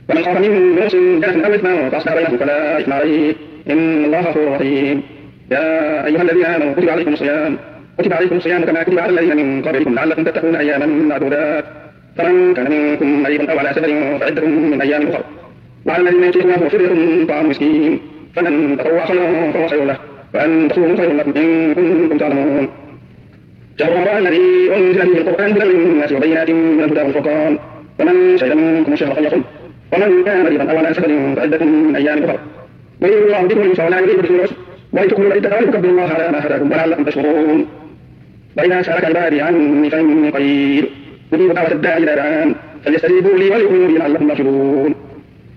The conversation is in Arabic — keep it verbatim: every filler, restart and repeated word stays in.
ومن خاف من موص جنة أو إثما فأصلح بينهم فلا إثم عليه إن الله غفور رحيم. يا أيها الذين آمنوا كتب عليكم الصيام كتب عليكم الصيام كما كتب على الذين من قبلكم لعلكم تتقون أياما معدودات فمن كان منكم مريضا أو على سفر فعدة من أيام أخرى وعلى الذين يطيقونه فدية طعام مسكين فمن تطوع خيرا فهو خير له وأن تصوموا خير لكم إن كنتم تعلمون. شهر رمضان الذي أنزل فيه القرآن هدى للناس وبينات من الهدى والفرقان فمن شهد منكم الشهر فليصم ومن كان مريضا أو على سفر فعدة من أيام أخرى يريد الله بكم اليسر ولا يريد بكم العسر ولتكملوا العدة ولتكبروا الله على ما هداكم ولعلكم تشكرون. وإذا سألك عبادي عني فإني قريب أجيب دعوة الداعي إذا دعان فليستجيبوا لي وليؤمنوا بي لعلهم يرشدون.